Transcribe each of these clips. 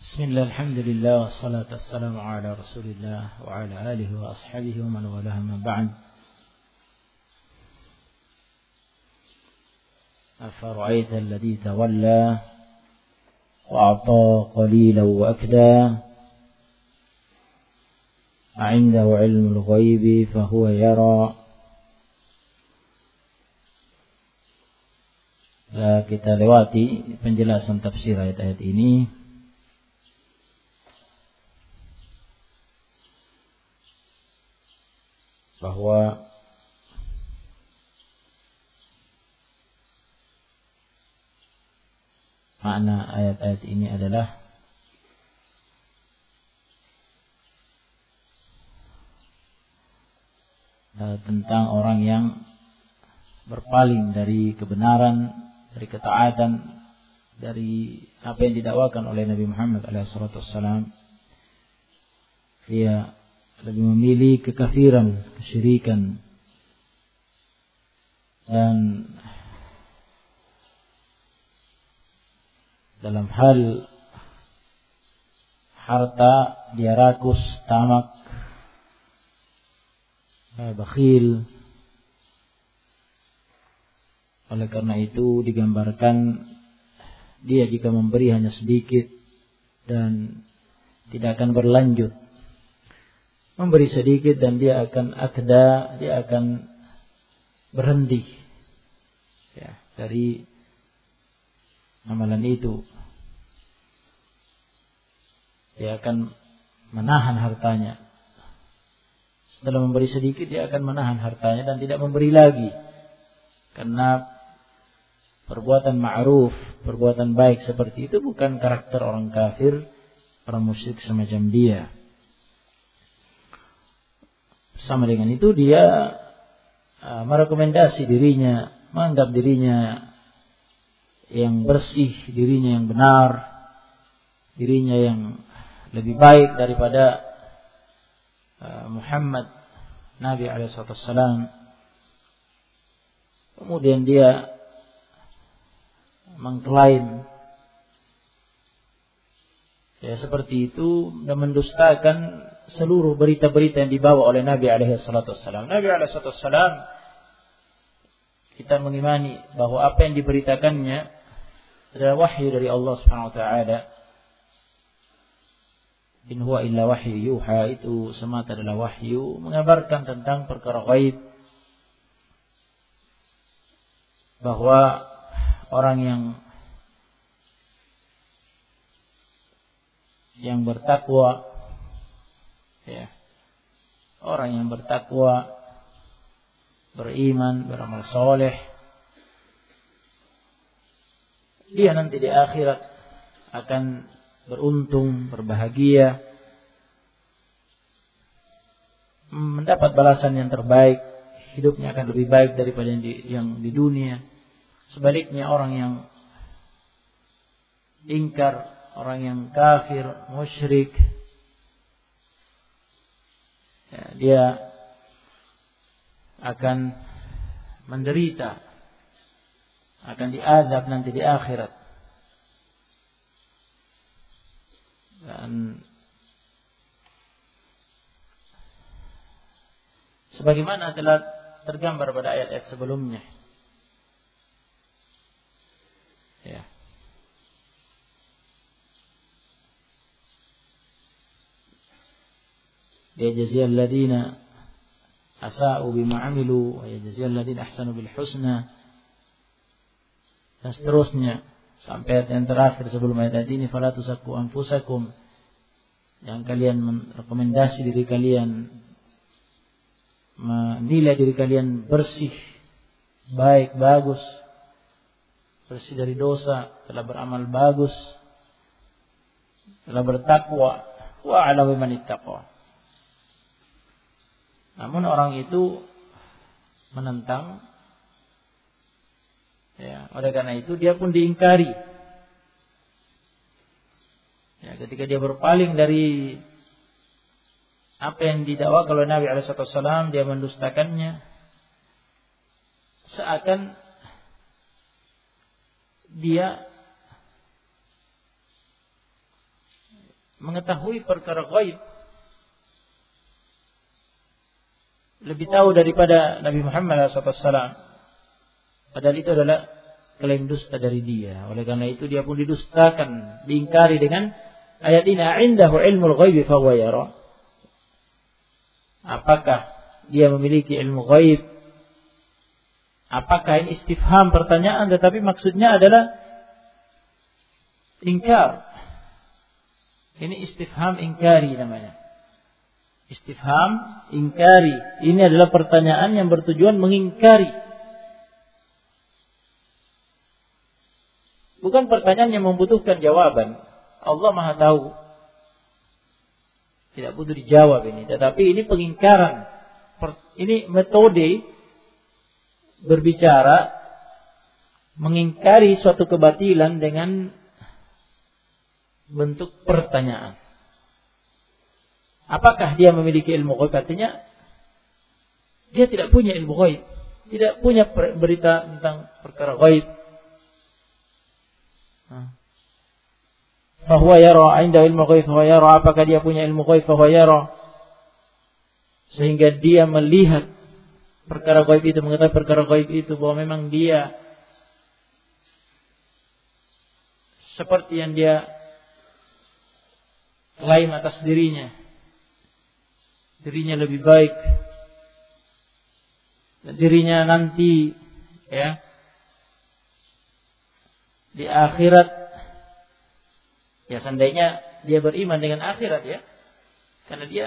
Bismillah, alhamdulillah, wassalatu wassalamu ala rasulillah wa ala alihi wa ashabihi wa man walaha ma ba'd. Afara'aita alladhi tawalla wa a'ta qalilan wa akda a'indahu ilmul ghaibi fahuwa yara. Kita lewati penjelasan tafsir ayat-ayat ini. Bahwa makna ayat-ayat ini adalah tentang orang yang berpaling dari kebenaran, dari ketaatan, dari apa yang didakwakan oleh Nabi Muhammad SAW. Dia lebih memilih kekafiran, kesyirikan, dan dalam hal harta dia rakus, tamak, bakhil. Oleh karena itu digambarkan dia jika memberi hanya sedikit dan tidak akan berlanjut. Memberi sedikit dan dia akan akda, dia akan berhenti dari amalan itu. Dia akan menahan hartanya. Setelah memberi sedikit dia akan menahan hartanya dan tidak memberi lagi. Karena perbuatan ma'ruf, perbuatan baik seperti itu bukan karakter orang kafir, orang musyrik semacam dia. Sama dengan itu dia merekomendasi dirinya, menganggap dirinya yang bersih, dirinya yang benar, dirinya yang lebih baik daripada Muhammad Nabi SAW. Kemudian dia mengklaim seperti itu dan mendustakan seluruh berita-berita yang dibawa oleh Nabi SAW. Nabi SAW kita mengimani bahwa apa yang diberitakannya adalah wahyu dari Allah Subhanahu wa taala. In huwa illa wahyu yuha, itu semata adalah wahyu mengabarkan tentang perkara gaib. Bahwa orang yang bertakwa, orang yang bertakwa, beriman, beramal soleh, dia nanti di akhirat akan beruntung, berbahagia, mendapat balasan yang terbaik, hidupnya akan lebih baik daripada yang di dunia. Sebaliknya orang yang ingkar, orang yang kafir, musyrik, dia akan menderita, akan diazab nanti di akhirat. Dan sebagaimana telah tergambar pada ayat-ayat sebelumnya, yajziyal ladzina asa'u bima 'amilu wa yajziyal ladzina ahsanu bil husna, dan seterusnya sampai ayat yang terakhir sebelum ayat ini, fala tusakku anfusakum, yang kalian merekomendasi diri kalian, menilai diri kalian bersih, baik, bagus, bersih dari dosa, telah beramal bagus, telah bertakwa, wa a'lamu man ittaqa. Namun orang itu menentang, oleh karena itu dia pun diingkari. Ketika dia berpaling dari apa yang didakwakan oleh Nabi SAW, dia mendustakannya, seakan dia mengetahui perkara ghaib lebih tahu daripada Nabi Muhammad SAW. Padahal itu adalah klaim dusta dari dia. Oleh karena itu dia pun didustakan, diingkari dengan ayat ini, "Indahu ilmul ghaibi fahuwa yara." Apakah dia memiliki ilmu ghaib? Apakah ini istifham, pertanyaan, tetapi maksudnya adalah ingkar. Ini istifham ingkari namanya. Istifham ingkari. Ini adalah pertanyaan yang bertujuan mengingkari. Bukan pertanyaan yang membutuhkan jawaban. Allah Maha tahu. Tidak butuh dijawab ini. Tetapi ini pengingkaran. Ini metode berbicara mengingkari suatu kebatilan dengan bentuk pertanyaan. Apakah dia memiliki ilmu ghaib? Artinya dia tidak punya ilmu ghaib, tidak punya berita tentang perkara ghaib. Fahuwa yara, inda ilmu ghaib fahuwa yara. Apakah dia punya ilmu ghaib? Fahuwa yara, sehingga dia melihat perkara ghaib itu, mengetahui perkara ghaib itu, bahwa memang dia seperti yang dia klaim atas dirinya lebih baik, dan dirinya nanti ya di akhirat, ya seandainya dia beriman dengan akhirat ya, karena dia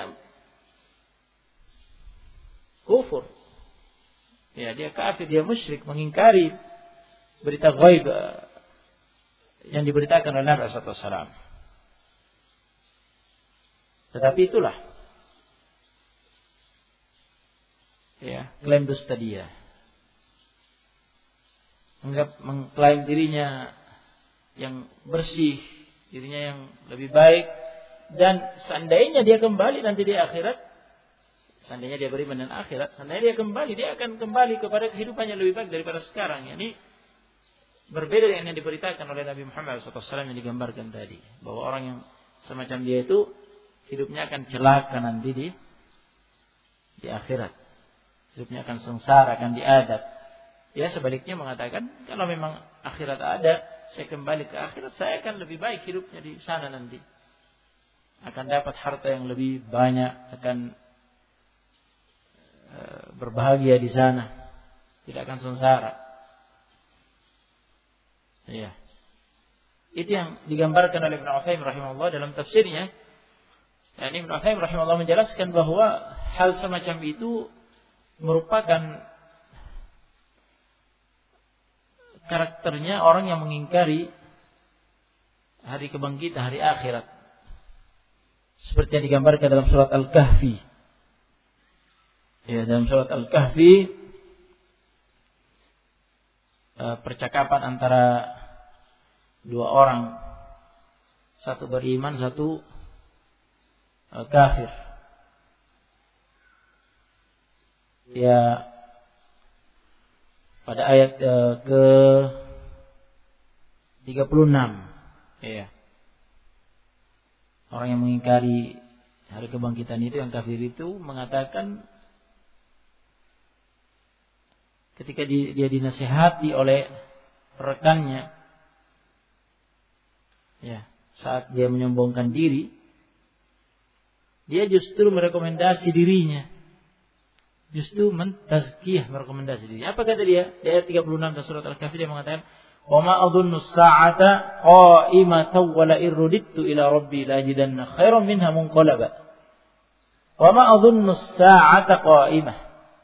kufur, ya dia kafir, dia musyrik, mengingkari berita ghaib yang diberitakan oleh Nabi SAW. Tetapi itulah ya klaim dusta dia, mengklaim dirinya yang bersih, dirinya yang lebih baik, dan seandainya dia kembali nanti di akhirat, seandainya dia beriman dengan akhirat, seandainya dia kembali, dia akan kembali kepada kehidupan yang lebih baik daripada sekarang. Ini berbeda dengan yang diberitakan oleh Nabi Muhammad SAW yang digambarkan tadi, bahwa orang yang semacam dia itu hidupnya akan celaka nanti di akhirat. Hidupnya akan sengsara, akan diadab. Ya sebaliknya mengatakan, kalau memang akhirat ada, saya kembali ke akhirat, saya akan lebih baik hidupnya di sana nanti. Akan dapat harta yang lebih banyak, akan berbahagia di sana, tidak akan sengsara. Ya. Itu yang digambarkan oleh Ibnu Utsaimin rahimahullah dalam tafsirnya. Dan Ibnu Utsaimin rahimahullah menjelaskan bahwa hal semacam itu merupakan karakternya orang yang mengingkari hari kebangkitan, hari akhirat. Seperti yang digambarkan dalam surat Al-Kahfi. Ya, dalam surat Al-Kahfi percakapan antara dua orang, satu beriman, satu kafir. Ya, pada ayat ke 36, ya. Orang yang mengingkari hari kebangkitan itu, yang kafir itu, mengatakan ketika dia dinasihati oleh rekannya, ya, saat dia menyombongkan diri, dia justru merekomendasi dirinya, justru mentazkiyah, merekomendasi dirinya. Apa kata dia? Di ayat 36 dari surat Al-Kahfi dia mengatakan, "Wa ma adhunnu as-sa'ata qa'imatan wa la irudittu ila rabbi la ajidanna khairan minha munqalaba." Wa ma adhunnu as-sa'ata qa'imah.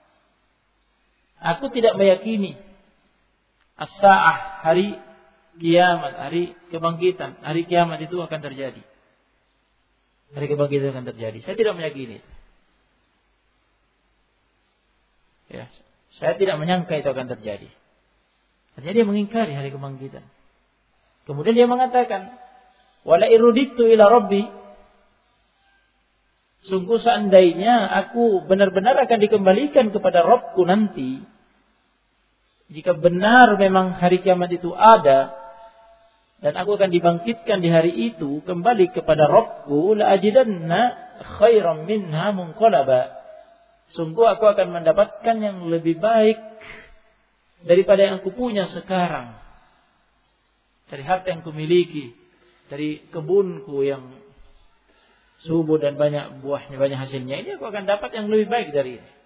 Aku tidak meyakini as-sa'ah, hari kiamat, hari kebangkitan, hari kiamat itu akan terjadi. Hari kebangkitan akan terjadi. Saya tidak meyakini. Ya, saya tidak menyangka itu akan terjadi. Artinya dia mengingkari hari kebangkitan. Kemudian dia mengatakan, "Wala irudittu ila rabbi." Sungguh seandainya aku benar-benar akan dikembalikan kepada Rabbku nanti, jika benar memang hari kiamat itu ada, dan aku akan dibangkitkan di hari itu kembali kepada Rabbku, la ajidanna khairan minha munqalaba. Sungguh aku akan mendapatkan yang lebih baik daripada yang aku punya sekarang. Dari harta yang kumiliki, dari kebunku yang subur dan banyak buahnya, banyak hasilnya, ini aku akan dapat yang lebih baik dari ini.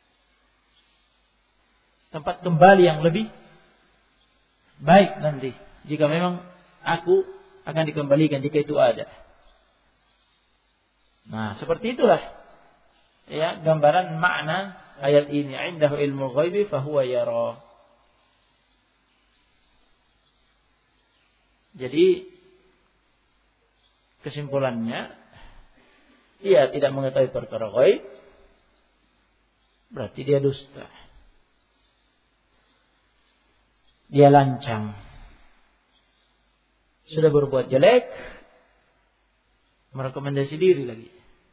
Tempat kembali yang lebih baik nanti, jika memang aku akan dikembalikan, jika itu ada. Nah, seperti itulah ya gambaran makna ayat ini. Indahu ilmul ghaibi fahuwa yara. Jadi kesimpulannya, dia tidak mengetahui perkara ghaib, berarti dia dusta. Dia lancang. Sudah berbuat jelek, merekomendasi diri lagi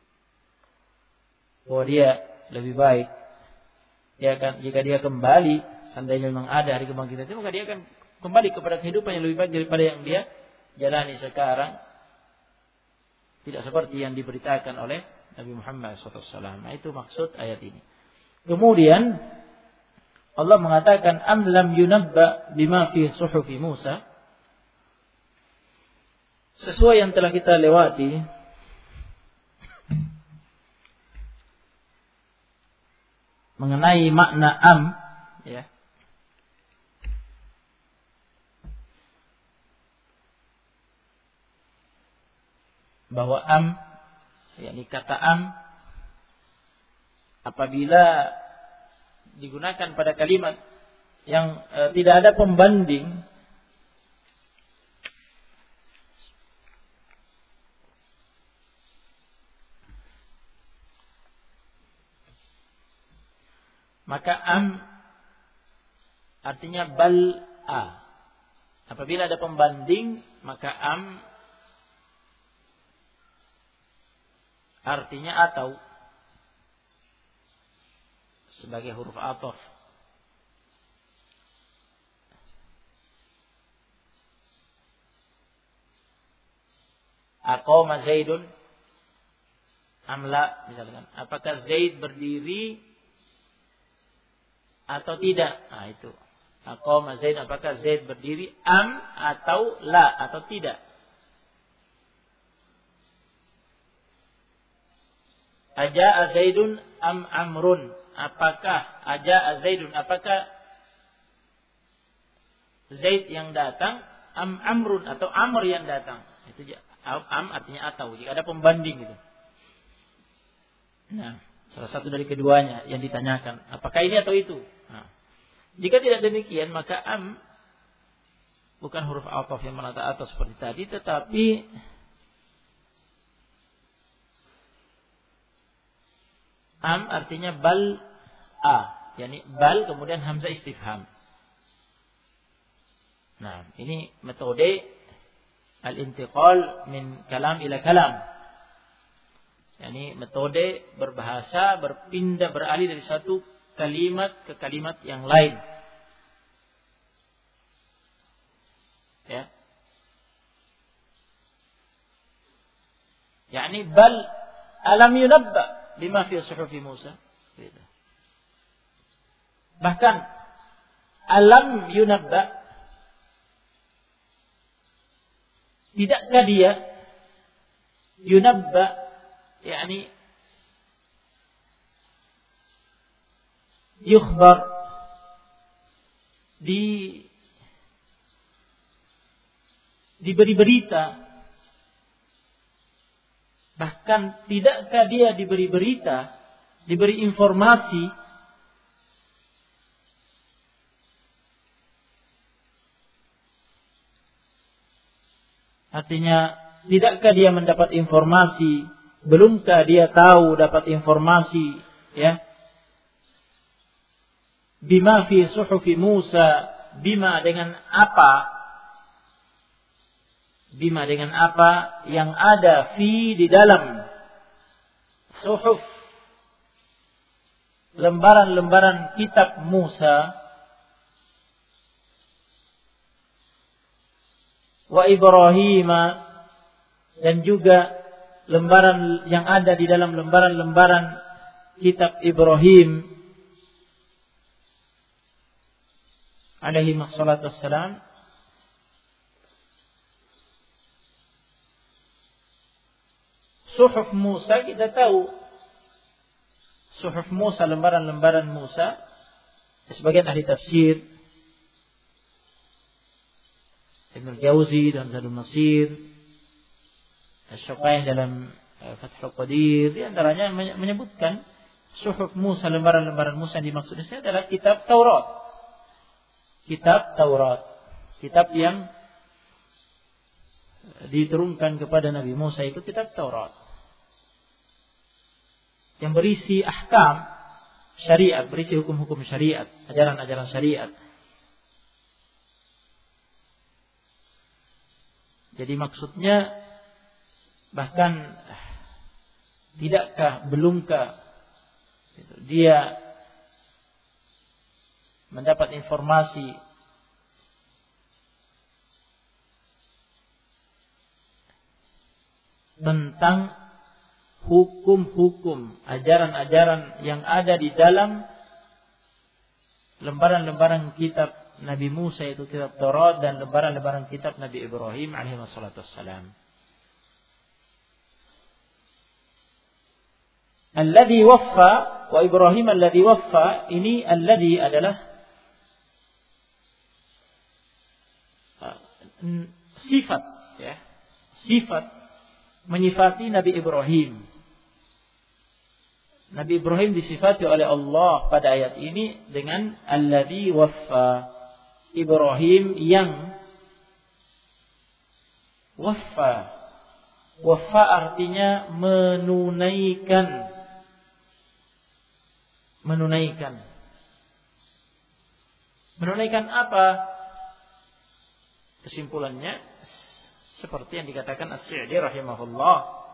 bahwa dia lebih baik. Jika dia kembali, seandainya memang ada hari kebangkitan itu, maka dia akan kembali kepada kehidupan yang lebih baik daripada yang dia jalani sekarang. Tidak seperti yang diberitakan oleh Nabi Muhammad SAW. Nah, itu maksud ayat ini. Kemudian Allah mengatakan, am lam yunabba bima fi suhufi Musa. Sesuai yang telah kita lewati, mengenai makna am, ya. Bahwa am, yakni kata am, apabila digunakan pada kalimat yang tidak ada pembanding, maka am artinya bal'a. Apabila ada pembanding, maka am artinya atau, sebagai huruf athaf. Aqama Zaidun amla, misalkan, apakah Zaid berdiri atau tidak? Nah, itu. Aqama Zaid, apakah Zaid berdiri, am atau la, atau tidak. Aja'a Zaidun am Amrun, apakah Aja'a Zaidun, apakah Zaid yang datang, am Amrun, atau Amr yang datang. Itu am artinya atau, jika ada pembanding gitu. Nah, salah satu dari keduanya yang ditanyakan, apakah ini atau itu. Nah, jika tidak demikian, maka am bukan huruf athaf yang menata atas seperti tadi, tetapi am artinya bal a, yakni bal kemudian hamzah istifham. Nah, ini metode al-intiqal min kalam ila kalam. yakni metode berbahasa, berpindah, beralih dari satu kalimat ke kalimat yang lain. Ya. yakni bal alam yunabba bima fi suhufi Musa. Bahkan alam yunabba, tidakkah dia yunabba, yakni yukhbar, diberi berita. Bahkan tidakkah dia diberi berita, diberi informasi artinya tidakkah dia mendapat informasi, belumkah dia tahu dapat informasi, ya, bima fi suhufi Musa, bima dengan apa, bima dengan apa yang ada fi di dalam suhuf, lembaran-lembaran kitab Musa. wa Ibrahim, dan juga lembaran yang ada di dalam lembaran-lembaran kitab Ibrahim alaihi wassalatu wassalam. Suhuf Musa, kita tahu Suhuf Musa, lembaran-lembaran Musa. Sebagian ahli tafsir, Ibnu Jauzi dan Zadul Masir, Asy-Syuqaih dalam Fathul Qadir, di antaranya menyebutkan Suhuf Musa, lembaran-lembaran Musa yang dimaksud di sini adalah kitab Taurat. Kitab Taurat, kitab yang diturunkan kepada Nabi Musa itu kitab Taurat, yang berisi ahkam syariat, berisi hukum-hukum syariat, ajaran-ajaran syariat. Jadi maksudnya bahkan tidakkah, belumkah dia mendapat informasi tentang hukum-hukum, ajaran-ajaran yang ada di dalam lembaran-lembaran kitab Nabi Musa, itu kitab Taurat, dan lembaran-lembaran kitab Nabi Ibrahim alaihi wassalatu wassalam. Alladhi waffa wa Ibrahim alladhi waffa, ini alladhi adalah sifat, ya, sifat menyifati Nabi Ibrahim. Nabi Ibrahim disifati oleh Allah pada ayat ini dengan alladzi waffa. Ibrahim yang waffa. Waffa artinya menunaikan. Menunaikan. Menunaikan apa? Kesimpulannya seperti yang dikatakan As-Sa'di rahimahullah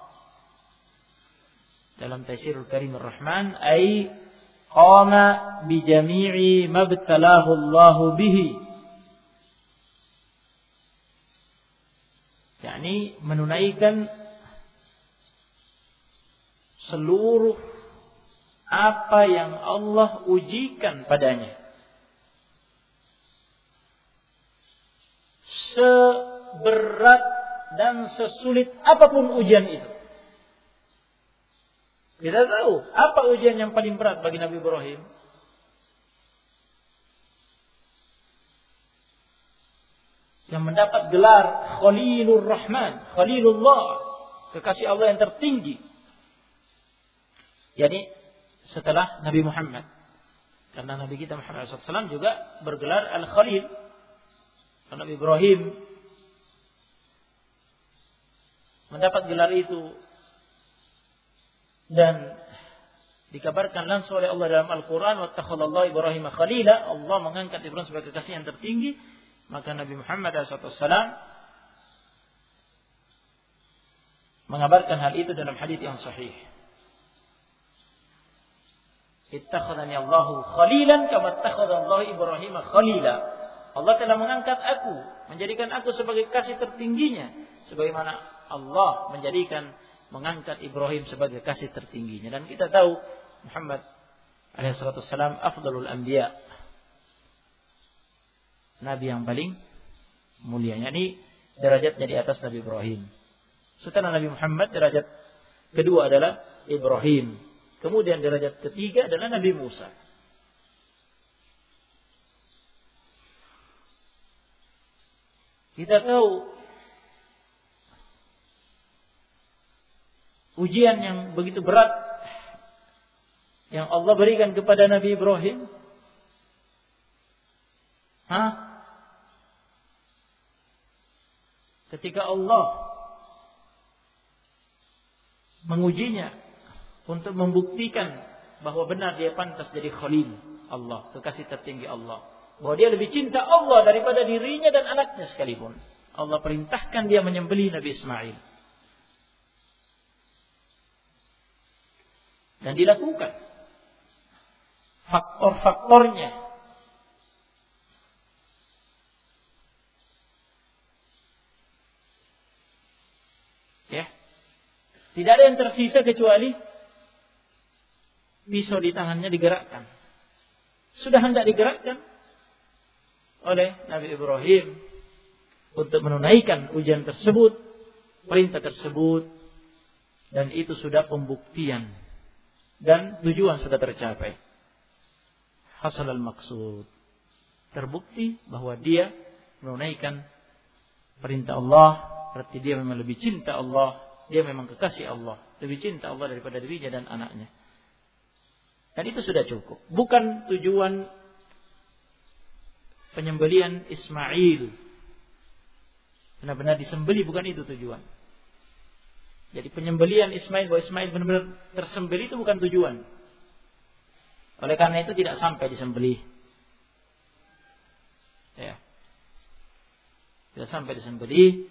dalam Taisirul Karimur Rahman, ay qama bi jami'i mabtalahu Allah bihi, yakni menunaikan seluruh apa yang Allah ujikan padanya, seberat dan sesulit apapun ujian itu. Kita tahu apa ujian yang paling berat bagi Nabi Ibrahim. Yang mendapat gelar Khalilur Rahman, Khalilullah, kekasih Allah yang tertinggi. Jadi setelah Nabi Muhammad. Karena Nabi kita Muhammad SAW juga bergelar Al-Khalil. Nabi Ibrahim mendapat gelar itu, dan dikabarkan langsung oleh Allah dalam Al-Quran, wattakhadallahu Ibrahim khalila, Allah mengangkat Ibrahim sebagai kekasih yang tertinggi. Maka Nabi Muhammad SAW mengabarkan hal itu dalam hadits yang sahih. Ittakhadani Allahu khalilan kama ittakhadallahu Ibrahim khalila. Allah telah mengangkat aku, menjadikan aku sebagai kasih tertingginya, sebagaimana Allah mengangkat Ibrahim sebagai kasih tertingginya. Dan kita tahu Muhammad alaihissalatu wassalam afdalul anbiya, nabi yang paling mulia, yakni derajatnya di atas Nabi Ibrahim. Setelah Nabi Muhammad, derajat kedua adalah Ibrahim. Kemudian derajat ketiga adalah Nabi Musa. Kita tahu ujian yang begitu berat yang Allah berikan kepada Nabi Ibrahim. Ketika Allah mengujinya untuk membuktikan bahwa benar dia pantas jadi Khalil Allah, kekasih tertinggi Allah, bahwa dia lebih cinta Allah daripada dirinya dan anaknya sekalipun. Allah perintahkan dia menyembelih Nabi Ismail. Dan dilakukan. Faktor-faktornya Tidak ada yang tersisa kecuali pisau di tangannya digerakkan. Sudah hendak digerakkan oleh Nabi Ibrahim untuk menunaikan ujian tersebut, perintah tersebut, dan itu sudah pembuktian dan tujuan sudah tercapai. Hasal al-maqsud, terbukti bahwa dia menunaikan perintah Allah, berarti dia memang lebih cinta Allah, dia memang kekasih Allah, lebih cinta Allah daripada dirinya dan anaknya. Dan itu sudah cukup. Bukan tujuan penyembelian Ismail, benar-benar disembeli, bukan itu tujuan. Jadi penyembelian Ismail, bahwa Ismail benar-benar tersembeli, itu bukan tujuan. Oleh karena itu tidak sampai disembeli. Ya. Tidak sampai disembeli.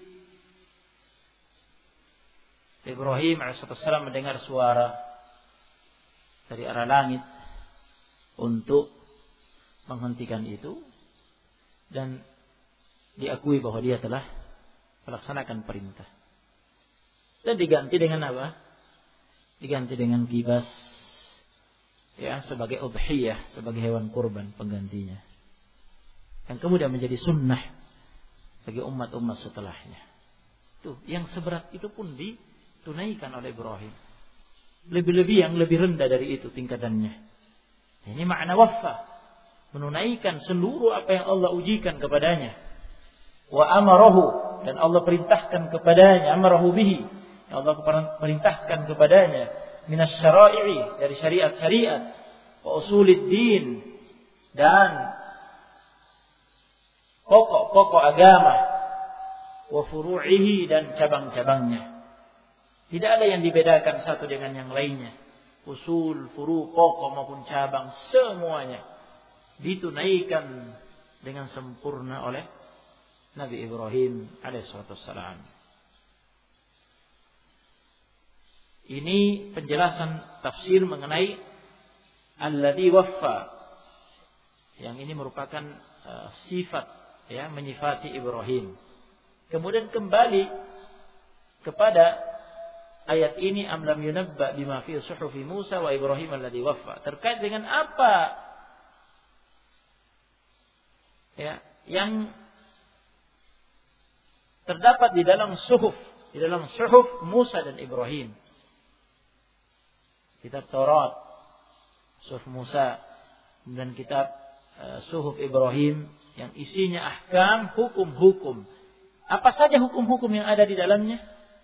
Ibrahim alaihissalam mendengar suara dari arah langit untuk menghentikan itu, dan diakui bahwa dia telah melaksanakan perintah. Dan diganti dengan apa? Diganti dengan kibas, ya, sebagai udhiyah, sebagai hewan kurban penggantinya. Yang kemudian menjadi sunnah bagi umat-umat setelahnya. Tuh, yang seberat itu pun ditunaikan oleh Ibrahim. Lebih-lebih yang lebih rendah dari itu tingkatannya. Ini makna waffa, menunaikan seluruh apa yang Allah ujikan kepadanya. Wa amarahu, dan Allah perintahkan kepadanya, amarahu bihi, yang Allah perintahkan kepadanya, minas syara'i, dari syariat-syariat, wa usulid din, dan pokok-pokok agama, wa furu'ihi, dan cabang-cabangnya. Tidak ada yang dibedakan satu dengan yang lainnya. Usul, furu, pokok maupun cabang, semuanya ditunaikan dengan sempurna oleh Nabi Ibrahim alaihissalam. Ini penjelasan tafsir mengenai alladzi waffa. Yang ini merupakan sifat, ya, menyifati Ibrahim. Kemudian kembali kepada ayat ini, am lam yunabba bima fi suhufi Musa wa Ibrahim alladzi waffa. Terkait dengan apa, ya, yang terdapat di dalam suhuf Musa dan Ibrahim. Kitab Taurat, suhuf Musa, dan kitab suhuf Ibrahim yang isinya ahkam, hukum-hukum. Apa saja hukum-hukum yang ada di dalamnya?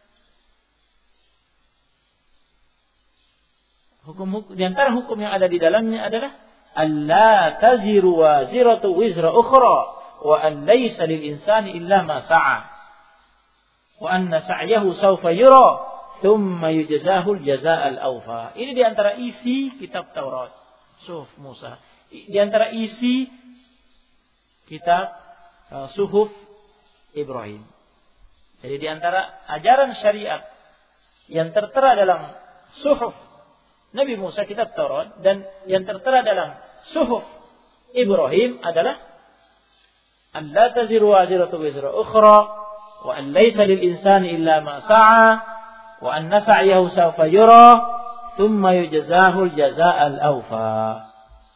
Hukum-hukum, di antara hukum yang ada di dalamnya adalah alla taziru waziratu wizra ukhra wa an laysa lil insani illa ma sa'a wa anna sa'yahu sawfa yura thumma yujzahu al-jazaa'al awfa. Ini di antara isi kitab Taurat, suhuf Musa. Di antara isi kitab suhuf Ibrahim. Jadi di antara ajaran syariat yang tertera dalam suhuf Nabi Musa, kitab Taurat, dan yang tertera dalam suhuf Ibrahim adalah alla taziru waziratu wizra ukhra wa an laysa lil insani illa ma sa'a wa anna sa'yahu sawfa yura thumma yujzahu al-jazaa'al awfa.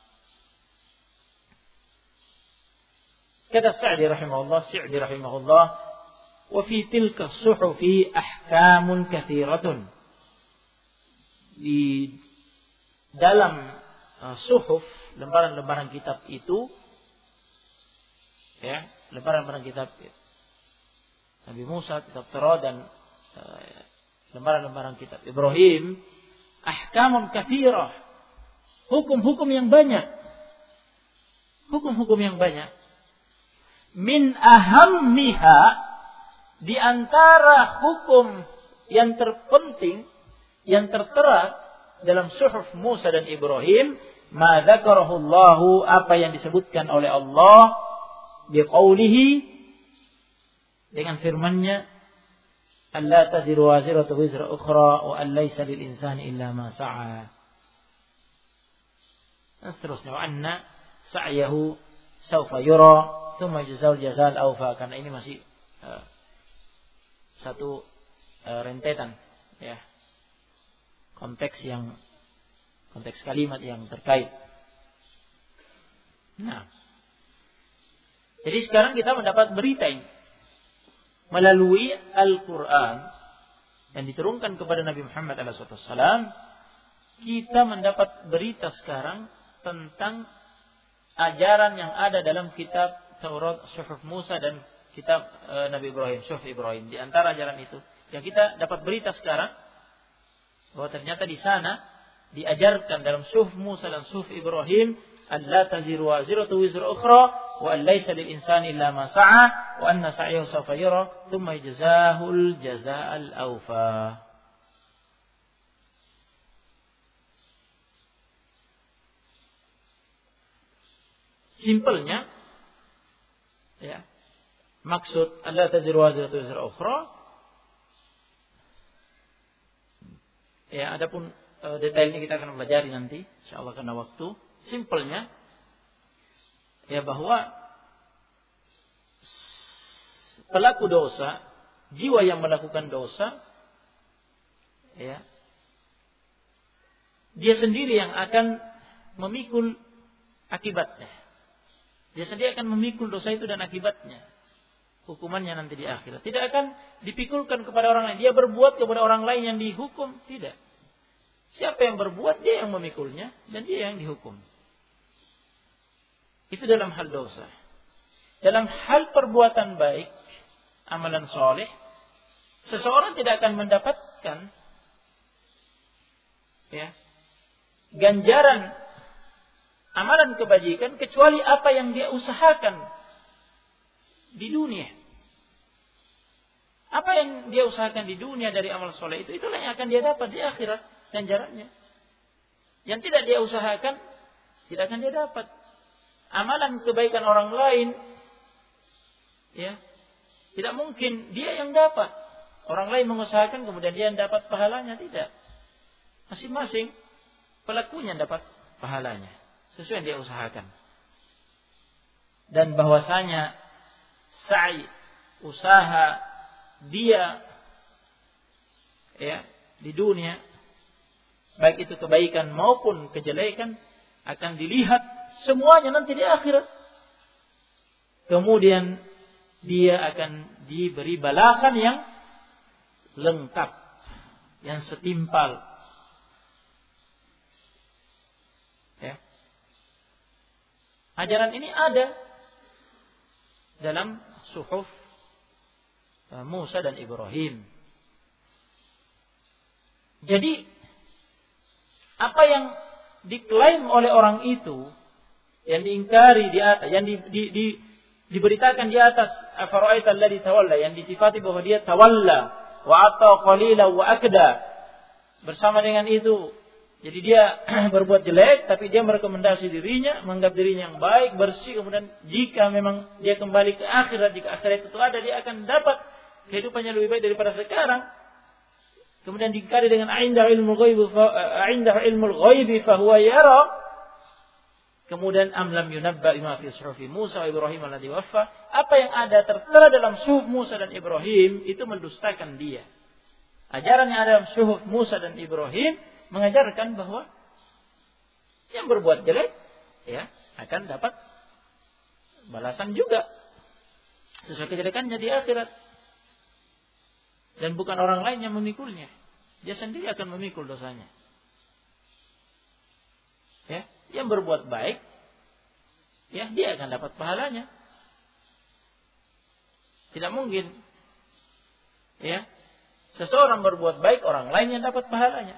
Kata Sa'di rahimahullah, wa fi tilka as-suhufi ahkamun katsiratun. Di dalam suhuf, lembaran-lembaran kitab itu, ya, lembaran-lembaran kitab Nabi Musa, kitab Taurat, dan lembaran-lembaran kitab Ibrahim, ahkamun katsirah, hukum-hukum yang banyak. Hukum-hukum yang banyak. Min ahammiha, di antara hukum yang terpenting yang tertera dalam suhuf Musa dan Ibrahim, ma dzakarahu Allahu, apa yang disebutkan oleh Allah biqaulihi, dengan firman-Nya, alla taziru waziratu wizra ukhra wa an laysa lil insani illa ma sa'a. Dan seterusnya, wa anna sa'yahu sawfa yura thumma yujzaul jazaa'al awfa. Karena ini masih satu rentetan, ya, konteks kalimat yang terkait. Nah, jadi sekarang kita mendapat berita ini melalui Al-Quran yang diturunkan kepada Nabi Muhammad SAW. Kita mendapat berita sekarang tentang ajaran yang ada dalam kitab Taurat, Suhuf Musa dan kitab Nabi Ibrahim, Suhuf Ibrahim. Di antara ajaran itu yang kita dapat berita sekarang bahwa ternyata di sana diajarkan dalam Suhuf Musa dan Suhuf Ibrahim, alla taziru waziratu wizra ukhra wa an laysa lil insani illa ma sa'a wa anna sa'yahu sawfa yura thumma yajzahul jazaa'al awfa. Simpelnya, ya, maksud alla taziru waziratu wizra ukhra, ya, adapun detailnya kita akan pelajari nanti insyaallah karena waktu. Simpelnya, ya, bahwa pelaku dosa, jiwa yang melakukan dosa, ya, dia sendiri yang akan memikul akibatnya. Dia sendiri akan memikul dosa itu dan akibatnya. Hukumannya nanti di akhirat. Tidak akan dipikulkan kepada orang lain. Dia berbuat kepada orang lain yang dihukum. Tidak. Siapa yang berbuat, dia yang memikulnya dan dia yang dihukum. Itu dalam hal dosa. Dalam hal perbuatan baik, amalan soleh, seseorang tidak akan mendapatkan, ya, ganjaran amalan kebajikan kecuali apa yang dia usahakan di dunia. Apa yang dia usahakan di dunia dari amal soleh itulah yang akan dia dapat di akhirat ganjarannya. Yang tidak dia usahakan tidak akan dia dapat. Amalan kebaikan orang lain, ya, tidak mungkin dia yang dapat. Orang lain mengusahakan kemudian dia yang dapat pahalanya, tidak. Masing-masing pelakunya dapat pahalanya sesuai yang dia usahakan. Dan bahwasanya sa'i, usaha dia, ya, di dunia, baik itu kebaikan maupun kejelekan, akan dilihat semuanya nanti di akhirat. Kemudian dia akan diberi balasan yang lengkap, yang setimpal. Ya. Ajaran ini ada dalam Suhuf Musa dan Ibrahim. Jadi apa yang diklaim oleh orang itu, yang diingkari di atas, yang diberitakan di atas, afara'aita alladhi tawalla, yang disifati bahwa dia tawalla wa atta qalila wa akda, bersama dengan itu, jadi dia berbuat jelek tapi dia merekomendasi dirinya, menganggap dirinya yang baik, bersih, kemudian jika memang dia kembali ke akhirat, jika akhirat itu ada, dia akan dapat kehidupannya lebih baik daripada sekarang. Kemudian diingkari dengan indahu ilmul ghaibi fa huwa yara. Kemudian amlam yunabba bima fi suhufi Musa wa Ibrahim alladhi waffa. Apa yang ada tertera dalam suhuf Musa dan Ibrahim itu mendustakan dia. Ajaran yang ada dalam suhuf Musa dan Ibrahim mengajarkan bahwa yang berbuat jelek, ya, akan dapat balasan juga sesuai kejelekannya di akhirat. Dan bukan orang lain yang memikulnya. Dia sendiri akan memikul dosanya. Ya, yang berbuat baik, ya, dia akan dapat pahalanya. Tidak mungkin, ya, seseorang berbuat baik, orang lain yang dapat pahalanya.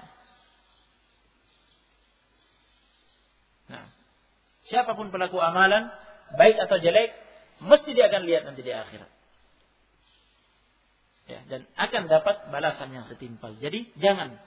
Nah, siapapun pelaku amalan, baik atau jelek, mesti dia akan lihat nanti di akhirat. Ya, dan akan dapat balasan yang setimpal. Jadi jangan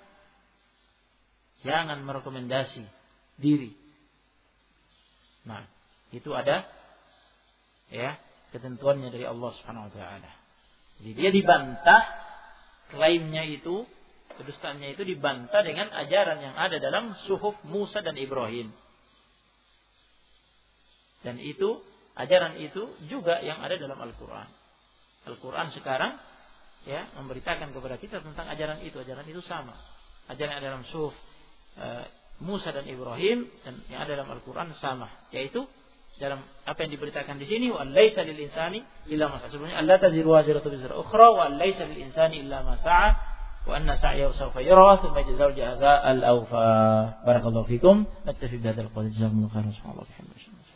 merekomendasi diri. Nah, itu ada, ya, ketentuannya dari Allah Subhanahu wa taala. Jadi dia dibantah, klaimnya itu, kedustaannya itu dibantah dengan ajaran yang ada dalam suhuf Musa dan Ibrahim. Dan itu, ajaran itu juga yang ada dalam Al-Quran. Al-Quran sekarang, ya, memberitakan kepada kita tentang ajaran itu sama. ajaran yang dalam suhuf Musa dan Ibrahim dan yang ada dalam Al-Quran sama, yaitu dalam apa yang diberitakan di sini, wa laisa lil insani illa ma sa'a. Sebelumnya alla taziru waziratu wizra ukhra wa laisa lil insani illa ma sa'a wa anna sa'yahu sawfa yura thumma yajza'ul jazaa al-awfa. Barakallahu fikum. Naktafi bihadzal qadar. Jazakumullahu khairan.